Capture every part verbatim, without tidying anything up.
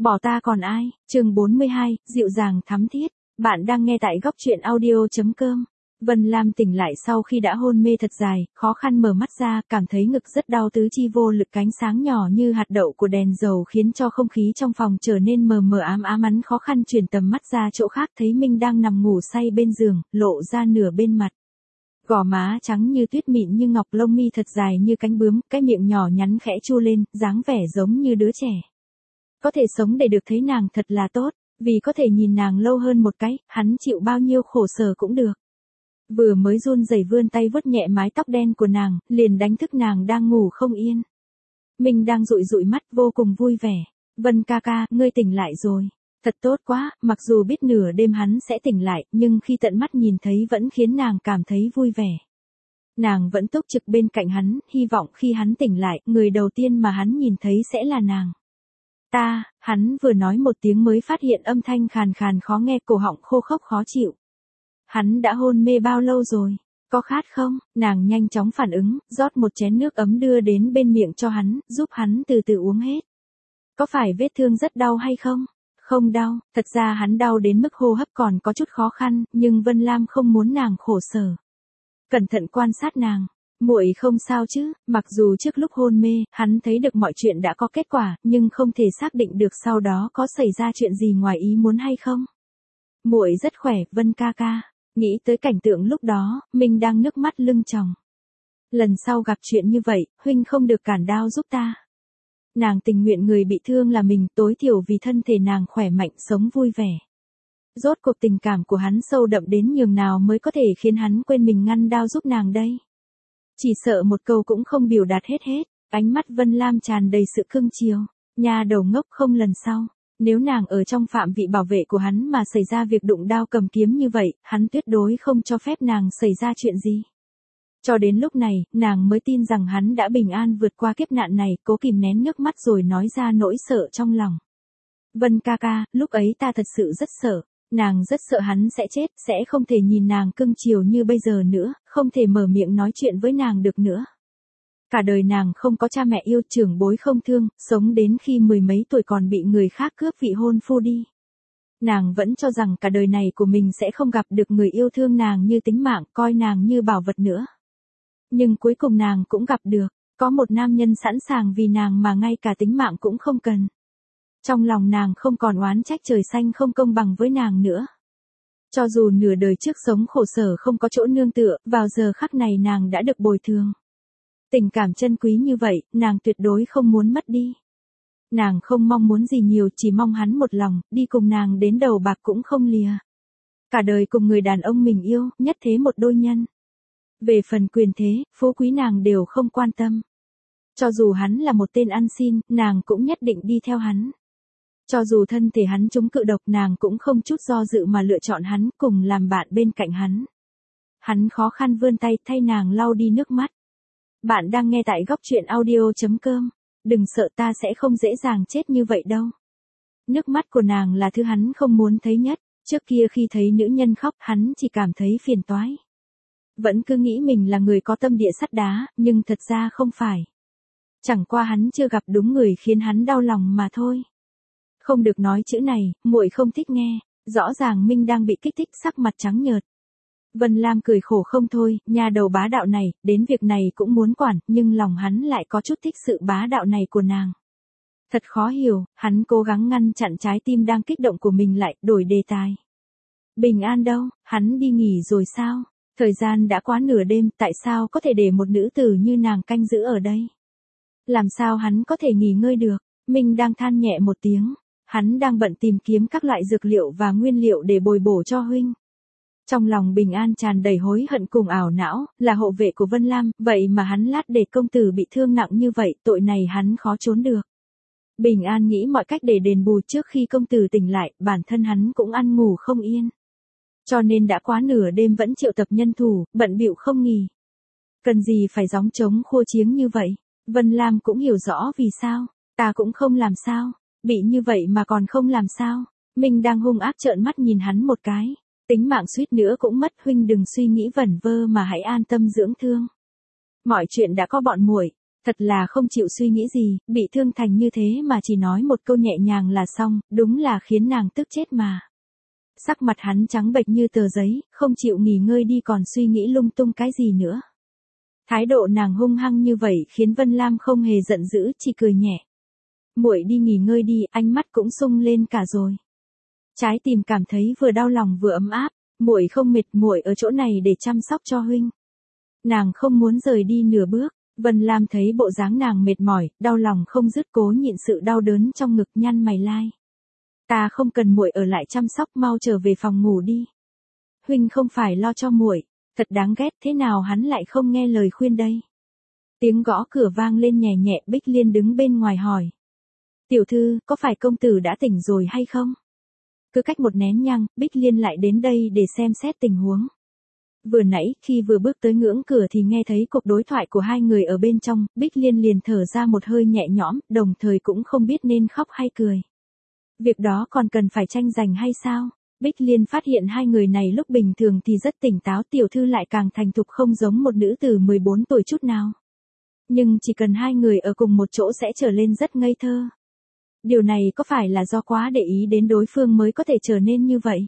Bỏ ta còn ai, chương bốn mươi hai, dịu dàng thắm thiết. Bạn đang nghe tại góc truyện audio.com. Vân Lam tỉnh lại sau khi đã hôn mê thật dài, khó khăn mở mắt ra, cảm thấy ngực rất đau, tứ chi vô lực, cánh sáng nhỏ như hạt đậu của đèn dầu khiến cho không khí trong phòng trở nên mờ mờ ám ám. Hắn khó khăn chuyển tầm mắt ra chỗ khác, thấy Minh đang nằm ngủ say bên giường, lộ ra nửa bên mặt. Gò má trắng như tuyết, mịn như ngọc, lông mi thật dài như cánh bướm, cái miệng nhỏ nhắn khẽ chu lên, dáng vẻ giống như đứa trẻ. Có thể sống để được thấy nàng thật là tốt, vì có thể nhìn nàng lâu hơn một cái, hắn chịu bao nhiêu khổ sở cũng được. Vừa mới run rẩy vươn tay vuốt nhẹ mái tóc đen của nàng, liền đánh thức nàng đang ngủ không yên. Minh đang dụi dụi mắt vô cùng vui vẻ. Vân ca ca, ngươi tỉnh lại rồi. Thật tốt quá, mặc dù biết nửa đêm hắn sẽ tỉnh lại, nhưng khi tận mắt nhìn thấy vẫn khiến nàng cảm thấy vui vẻ. Nàng vẫn túc trực bên cạnh hắn, hy vọng khi hắn tỉnh lại, người đầu tiên mà hắn nhìn thấy sẽ là nàng. Ta, hắn vừa nói một tiếng mới phát hiện âm thanh khàn khàn khó nghe, cổ họng khô khốc khó chịu. Hắn đã hôn mê bao lâu rồi? Có khát không? Nàng nhanh chóng phản ứng, rót một chén nước ấm đưa đến bên miệng cho hắn, giúp hắn từ từ uống hết. Có phải vết thương rất đau hay không? Không đau, thật ra hắn đau đến mức hô hấp còn có chút khó khăn, nhưng Vân Lam không muốn nàng khổ sở. Cẩn thận quan sát nàng. Muội không sao chứ? Mặc dù trước lúc hôn mê, hắn thấy được mọi chuyện đã có kết quả, nhưng không thể xác định được sau đó có xảy ra chuyện gì ngoài ý muốn hay không. Muội rất khỏe, Vân ca ca. Nghĩ tới cảnh tượng lúc đó, mình đang nước mắt lưng tròng. Lần sau gặp chuyện như vậy, huynh không được cản đao giúp ta. Nàng tình nguyện người bị thương là mình, tối thiểu vì thân thể nàng khỏe mạnh, sống vui vẻ. Rốt cuộc tình cảm của hắn sâu đậm đến nhường nào mới có thể khiến hắn quên mình ngăn đao giúp nàng đây. Chỉ sợ một câu cũng không biểu đạt hết hết. Ánh mắt Vân Lam tràn đầy sự cưng chiều. Nhà đầu ngốc, không lần sau. Nếu nàng ở trong phạm vị bảo vệ của hắn mà xảy ra việc đụng đao cầm kiếm như vậy, hắn tuyệt đối không cho phép nàng xảy ra chuyện gì. Cho đến lúc này, nàng mới tin rằng hắn đã bình an vượt qua kiếp nạn này, cố kìm nén nước mắt rồi nói ra nỗi sợ trong lòng. Vân ca ca, lúc ấy ta thật sự rất sợ. Nàng rất sợ hắn sẽ chết, sẽ không thể nhìn nàng cưng chiều như bây giờ nữa, không thể mở miệng nói chuyện với nàng được nữa. Cả đời nàng không có cha mẹ yêu, trưởng bối không thương, sống đến khi mười mấy tuổi còn bị người khác cướp vị hôn phu đi. Nàng vẫn cho rằng cả đời này của mình sẽ không gặp được người yêu thương nàng như tính mạng, coi nàng như bảo vật nữa. Nhưng cuối cùng nàng cũng gặp được, có một nam nhân sẵn sàng vì nàng mà ngay cả tính mạng cũng không cần. Trong lòng nàng không còn oán trách trời xanh không công bằng với nàng nữa. Cho dù nửa đời trước sống khổ sở không có chỗ nương tựa, vào giờ khắc này nàng đã được bồi thường. Tình cảm chân quý như vậy, nàng tuyệt đối không muốn mất đi. Nàng không mong muốn gì nhiều, chỉ mong hắn một lòng, đi cùng nàng đến đầu bạc cũng không lìa. Cả đời cùng người đàn ông mình yêu, nhất thế một đôi nhân. Về phần quyền thế, phú quý nàng đều không quan tâm. Cho dù hắn là một tên ăn xin, nàng cũng nhất định đi theo hắn. Cho dù thân thể hắn trúng cự độc, nàng cũng không chút do dự mà lựa chọn hắn, cùng làm bạn bên cạnh hắn. Hắn khó khăn vươn tay thay nàng lau đi nước mắt. Bạn đang nghe tại góc truyện audio.com. Đừng sợ, ta sẽ không dễ dàng chết như vậy đâu. Nước mắt của nàng là thứ hắn không muốn thấy nhất. Trước kia khi thấy nữ nhân khóc, hắn chỉ cảm thấy phiền toái. Vẫn cứ nghĩ mình là người có tâm địa sắt đá, nhưng thật ra không phải. Chẳng qua hắn chưa gặp đúng người khiến hắn đau lòng mà thôi. Không được nói chữ này, muội không thích nghe. Rõ ràng Minh đang bị kích thích, sắc mặt trắng nhợt. Vân Lam cười khổ không thôi, nhà đầu bá đạo này, đến việc này cũng muốn quản, nhưng lòng hắn lại có chút thích sự bá đạo này của nàng. Thật khó hiểu, hắn cố gắng ngăn chặn trái tim đang kích động của mình lại, đổi đề tài. Bình an đâu, hắn đi nghỉ rồi sao? Thời gian đã quá nửa đêm, tại sao có thể để một nữ tử như nàng canh giữ ở đây? Làm sao hắn có thể nghỉ ngơi được? Minh đang than nhẹ một tiếng. Hắn đang bận tìm kiếm các loại dược liệu và nguyên liệu để bồi bổ cho huynh. Trong lòng Bình An tràn đầy hối hận cùng ảo não, là hộ vệ của Vân Lam, vậy mà hắn lát để công tử bị thương nặng như vậy, tội này hắn khó trốn được. Bình An nghĩ mọi cách để đền bù trước khi công tử tỉnh lại, bản thân hắn cũng ăn ngủ không yên. Cho nên đã quá nửa đêm vẫn triệu tập nhân thủ, bận bịu không nghỉ. Cần gì phải gióng trống khua chiếng như vậy? Vân Lam cũng hiểu rõ vì sao, ta cũng không làm sao, bị như vậy mà còn không làm sao. Mình đang hung ác trợn mắt nhìn hắn một cái. Tính mạng suýt nữa cũng mất, huynh đừng suy nghĩ vẩn vơ mà hãy an tâm dưỡng thương. Mọi chuyện đã có bọn muội, Thật là không chịu suy nghĩ gì, bị thương thành như thế mà chỉ nói một câu nhẹ nhàng là xong, đúng là khiến nàng tức chết mà. Sắc mặt hắn trắng bệch như tờ giấy, không chịu nghỉ ngơi đi còn suy nghĩ lung tung cái gì nữa. Thái độ nàng hung hăng như vậy khiến Vân Lam không hề giận dữ, chỉ cười nhẹ. Muội đi nghỉ ngơi đi, ánh mắt cũng sung lên cả rồi. Trái tim cảm thấy vừa đau lòng vừa ấm áp, muội không mệt, muội ở chỗ này để chăm sóc cho huynh. Nàng không muốn rời đi nửa bước. Vân Lam thấy bộ dáng nàng mệt mỏi, đau lòng không dứt, cố nhịn sự đau đớn trong ngực, nhăn mày lai. Ta không cần muội ở lại chăm sóc, mau trở về phòng ngủ đi. Huynh không phải lo cho muội, thật đáng ghét, thế nào hắn lại không nghe lời khuyên đây. Tiếng gõ cửa vang lên nhẹ nhẹ, Bích Liên đứng bên ngoài hỏi. Tiểu thư, có phải công tử đã tỉnh rồi hay không? Cứ cách một nén nhang, Bích Liên lại đến đây để xem xét tình huống. Vừa nãy, khi vừa bước tới ngưỡng cửa thì nghe thấy cuộc đối thoại của hai người ở bên trong, Bích Liên liền thở ra một hơi nhẹ nhõm, đồng thời cũng không biết nên khóc hay cười. Việc đó còn cần phải tranh giành hay sao? Bích Liên phát hiện hai người này lúc bình thường thì rất tỉnh táo, tiểu thư lại càng thành thục không giống một nữ tử mười bốn tuổi chút nào. Nhưng chỉ cần hai người ở cùng một chỗ sẽ trở lên rất ngây thơ. Điều này có phải là do quá để ý đến đối phương mới có thể trở nên như vậy?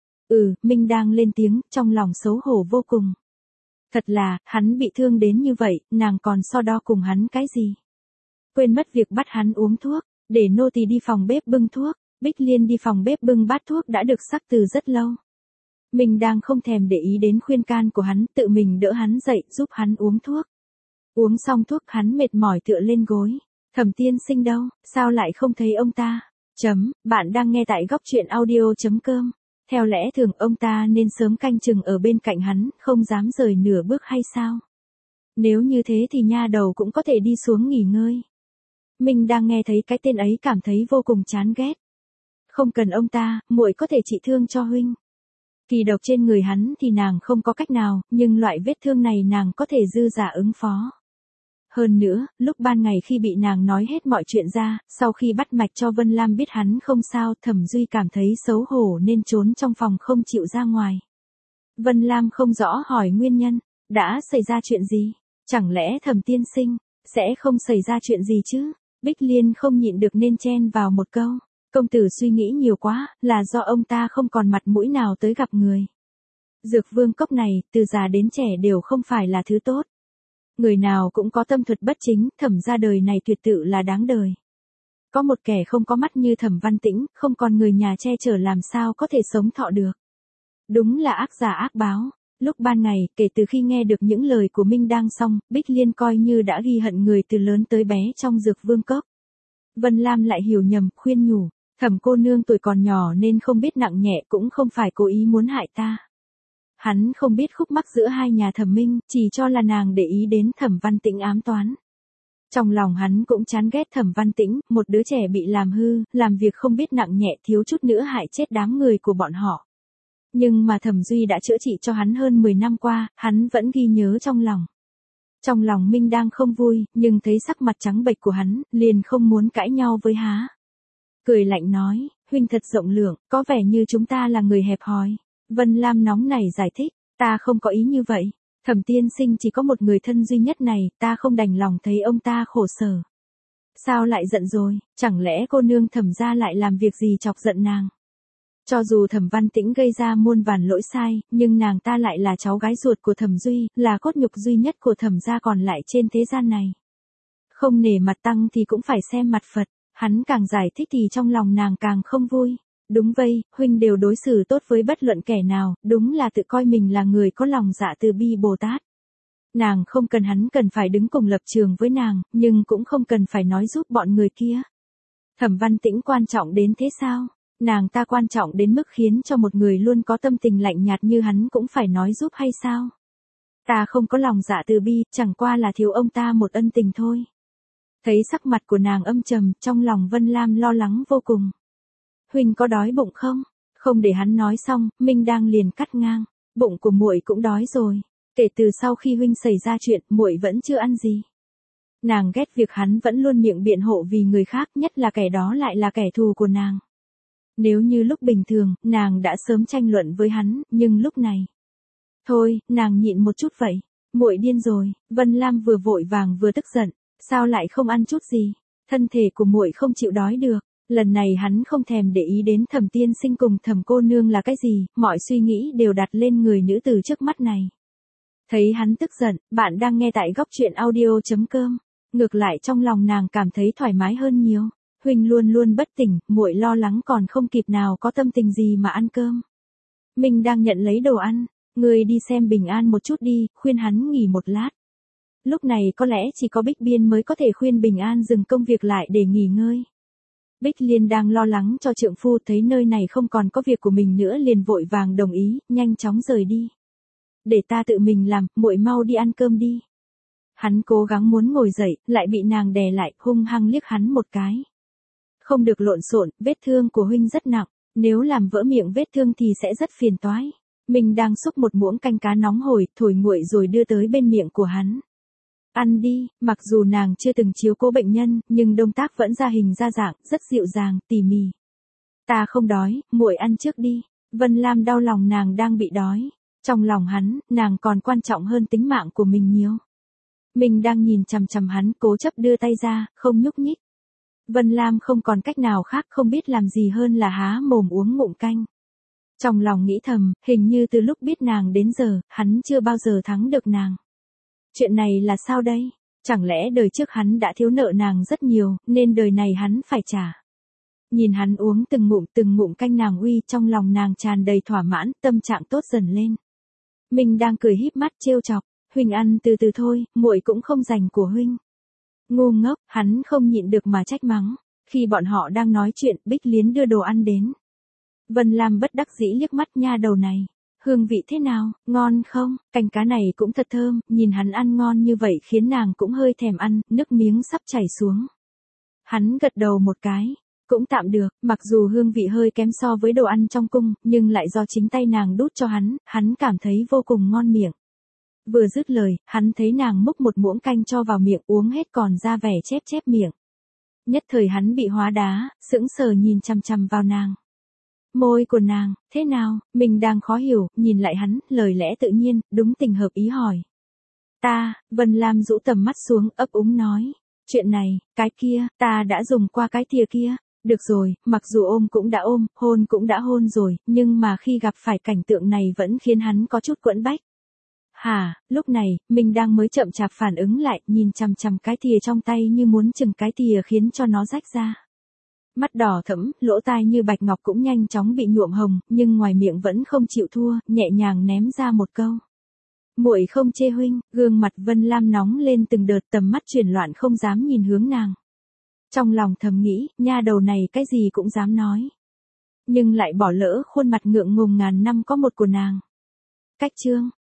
Ừ, Minh đang lên tiếng, trong lòng xấu hổ vô cùng. Thật là, hắn bị thương đến như vậy, nàng còn so đo cùng hắn cái gì? Quên mất việc bắt hắn uống thuốc, để nô tỳ đi phòng bếp bưng thuốc. Bích Liên đi phòng bếp bưng bát thuốc đã được sắc từ rất lâu. Mình đang không thèm để ý đến khuyên can của hắn, tự mình đỡ hắn dậy, giúp hắn uống thuốc. Uống xong thuốc hắn mệt mỏi tựa lên gối. Thẩm Tiên Sinh đâu, sao lại không thấy ông ta? Chấm, bạn đang nghe tại góc truyện audio chấm com. Theo lẽ thường ông ta nên sớm canh chừng ở bên cạnh hắn, không dám rời nửa bước hay sao? Nếu như thế thì nha đầu cũng có thể đi xuống nghỉ ngơi. Mình đang nghe thấy cái tên ấy cảm thấy vô cùng chán ghét. Không cần ông ta, muội có thể trị thương cho huynh. Kỳ độc trên người hắn thì nàng không có cách nào, nhưng loại vết thương này nàng có thể dư dả ứng phó. Hơn nữa, lúc ban ngày khi bị nàng nói hết mọi chuyện ra, sau khi bắt mạch cho Vân Lam biết hắn không sao, Thẩm Duy cảm thấy xấu hổ nên trốn trong phòng không chịu ra ngoài. Vân Lam không rõ hỏi nguyên nhân, đã xảy ra chuyện gì? Chẳng lẽ Thẩm Tiên Sinh sẽ không xảy ra chuyện gì chứ? Bích Liên không nhịn được nên chen vào một câu. Công tử suy nghĩ nhiều quá, là do ông ta không còn mặt mũi nào tới gặp người. Dược vương cốc này, từ già đến trẻ đều không phải là thứ tốt. Người nào cũng có tâm thuật bất chính, Thẩm ra đời này tuyệt tự là đáng đời. Có một kẻ không có mắt như Thẩm Văn Tĩnh, không còn người nhà che chở làm sao có thể sống thọ được. Đúng là ác giả ác báo. Lúc ban ngày, kể từ khi nghe được những lời của Minh đang xong, Bích Liên coi như đã ghi hận người từ lớn tới bé trong dược vương cốc. Vân Lam lại hiểu nhầm, khuyên nhủ. Thẩm cô nương tuổi còn nhỏ nên không biết nặng nhẹ, cũng không phải cố ý muốn hại ta. Hắn không biết khúc mắc giữa hai nhà Thẩm Minh, chỉ cho là nàng để ý đến Thẩm Văn Tĩnh ám toán. Trong lòng hắn cũng chán ghét Thẩm Văn Tĩnh, một đứa trẻ bị làm hư, làm việc không biết nặng nhẹ, thiếu chút nữa hại chết đám người của bọn họ. Nhưng mà Thẩm Duy đã chữa trị cho hắn hơn mười năm qua, hắn vẫn ghi nhớ trong lòng. Trong lòng Minh đang không vui, nhưng thấy sắc mặt trắng bệch của hắn, liền không muốn cãi nhau với há. Cười lạnh nói, huynh thật rộng lượng, có vẻ như chúng ta là người hẹp hòi. Vân Lam nóng nảy giải thích, ta không có ý như vậy. Thẩm Tiên Sinh chỉ có một người thân duy nhất này, ta không đành lòng thấy ông ta khổ sở. Sao lại giận rồi, chẳng lẽ cô nương Thẩm gia lại làm việc gì chọc giận nàng? Cho dù Thẩm Văn Tĩnh gây ra muôn vàn lỗi sai, nhưng nàng ta lại là cháu gái ruột của Thẩm Duy, là cốt nhục duy nhất của Thẩm gia còn lại trên thế gian này. Không nể mặt tăng thì cũng phải xem mặt Phật. Hắn càng giải thích thì trong lòng nàng càng không vui. Đúng vậy, huynh đều đối xử tốt với bất luận kẻ nào, đúng là tự coi mình là người có lòng dạ từ bi Bồ Tát. Nàng không cần hắn cần phải đứng cùng lập trường với nàng, nhưng cũng không cần phải nói giúp bọn người kia. Thẩm Văn Tĩnh quan trọng đến thế sao? Nàng ta quan trọng đến mức khiến cho một người luôn có tâm tình lạnh nhạt như hắn cũng phải nói giúp hay sao? Ta không có lòng dạ từ bi, chẳng qua là thiếu ông ta một ân tình thôi. Thấy sắc mặt của nàng âm trầm, trong lòng Vân Lam lo lắng vô cùng. Huynh có đói bụng không? Không để hắn nói xong, Minh đang liền cắt ngang. Bụng của muội cũng đói rồi. Kể từ sau khi huynh xảy ra chuyện, muội vẫn chưa ăn gì. Nàng ghét việc hắn vẫn luôn miệng biện hộ vì người khác, nhất là kẻ đó lại là kẻ thù của nàng. Nếu như lúc bình thường, nàng đã sớm tranh luận với hắn, nhưng lúc này. Thôi, nàng nhịn một chút vậy. Muội điên rồi. Vân Lam vừa vội vàng vừa tức giận. Sao lại không ăn chút gì? Thân thể của muội không chịu đói được. Lần này hắn không thèm để ý đến Thẩm tiên sinh cùng Thẩm cô nương là cái gì, mọi suy nghĩ đều đặt lên người nữ tử trước mắt này. Thấy hắn tức giận, bạn đang nghe tại góc truyện audio chấm com. Ngược lại trong lòng nàng cảm thấy thoải mái hơn nhiều. Huynh luôn luôn bất tỉnh, muội lo lắng còn không kịp nào có tâm tình gì mà ăn cơm. Mình đang nhận lấy đồ ăn, người đi xem Bình An một chút đi, khuyên hắn nghỉ một lát. Lúc này có lẽ chỉ có Bích Biên mới có thể khuyên Bình An dừng công việc lại để nghỉ ngơi. Bích Liên đang lo lắng cho trượng phu, thấy nơi này không còn có việc của mình nữa liền vội vàng đồng ý, nhanh chóng rời đi. Để ta tự mình làm, muội mau đi ăn cơm đi. Hắn cố gắng muốn ngồi dậy, lại bị nàng đè lại, hung hăng liếc hắn một cái. Không được lộn xộn, vết thương của huynh rất nặng, nếu làm vỡ miệng vết thương thì sẽ rất phiền toái. Mình đang xúc một muỗng canh cá nóng hổi, thổi nguội rồi đưa tới bên miệng của hắn. Ăn đi, mặc dù nàng chưa từng chiếu cố bệnh nhân, nhưng động tác vẫn ra hình ra dạng, rất dịu dàng, tỉ mỉ. Ta không đói, muội ăn trước đi. Vân Lam đau lòng nàng đang bị đói. Trong lòng hắn, nàng còn quan trọng hơn tính mạng của mình nhiều. Mình đang nhìn chằm chằm hắn, cố chấp đưa tay ra, không nhúc nhích. Vân Lam không còn cách nào khác, không biết làm gì hơn là há mồm uống ngụm canh. Trong lòng nghĩ thầm, hình như từ lúc biết nàng đến giờ, hắn chưa bao giờ thắng được nàng. Chuyện này là sao đây? Chẳng lẽ đời trước hắn đã thiếu nợ nàng rất nhiều, nên đời này hắn phải trả. Nhìn hắn uống từng ngụm từng ngụm canh nàng uy, trong lòng nàng tràn đầy thỏa mãn, tâm trạng tốt dần lên. Mình đang cười híp mắt trêu chọc, huynh ăn từ từ thôi, muội cũng không dành của huynh. Ngu ngốc, hắn không nhịn được mà trách mắng. Khi bọn họ đang nói chuyện, Bích Liên đưa đồ ăn đến. Vân Lam bất đắc dĩ liếc mắt, nha đầu này. Hương vị thế nào, ngon không? Canh cá này cũng thật thơm, nhìn hắn ăn ngon như vậy khiến nàng cũng hơi thèm ăn, nước miếng sắp chảy xuống. Hắn gật đầu một cái, cũng tạm được, mặc dù hương vị hơi kém so với đồ ăn trong cung, nhưng lại do chính tay nàng đút cho hắn, hắn cảm thấy vô cùng ngon miệng. Vừa dứt lời, hắn thấy nàng múc một muỗng canh cho vào miệng, uống hết còn ra vẻ chép chép miệng. Nhất thời hắn bị hóa đá, sững sờ nhìn chằm chằm vào nàng. Môi của nàng, thế nào? Mình đang khó hiểu, nhìn lại hắn, lời lẽ tự nhiên, đúng tình hợp ý hỏi. Ta, Vân Lam rũ tầm mắt xuống, ấp úng nói. Chuyện này, cái kia, ta đã dùng qua cái thìa kia. Được rồi, mặc dù ôm cũng đã ôm, hôn cũng đã hôn rồi, nhưng mà khi gặp phải cảnh tượng này vẫn khiến hắn có chút quẫn bách. Hả, lúc này, mình đang mới chậm chạp phản ứng lại, nhìn chằm chằm cái thìa trong tay như muốn chừng cái thìa khiến cho nó rách ra. Mắt đỏ thẫm, lỗ tai như bạch ngọc cũng nhanh chóng bị nhuộm hồng, nhưng ngoài miệng vẫn không chịu thua, nhẹ nhàng ném ra một câu. Muội không chê huynh, gương mặt Vân Lam nóng lên từng đợt, tầm mắt chuyển loạn không dám nhìn hướng nàng. Trong lòng thầm nghĩ, nha đầu này cái gì cũng dám nói. Nhưng lại bỏ lỡ khuôn mặt ngượng ngùng ngàn năm có một của nàng. Cách chương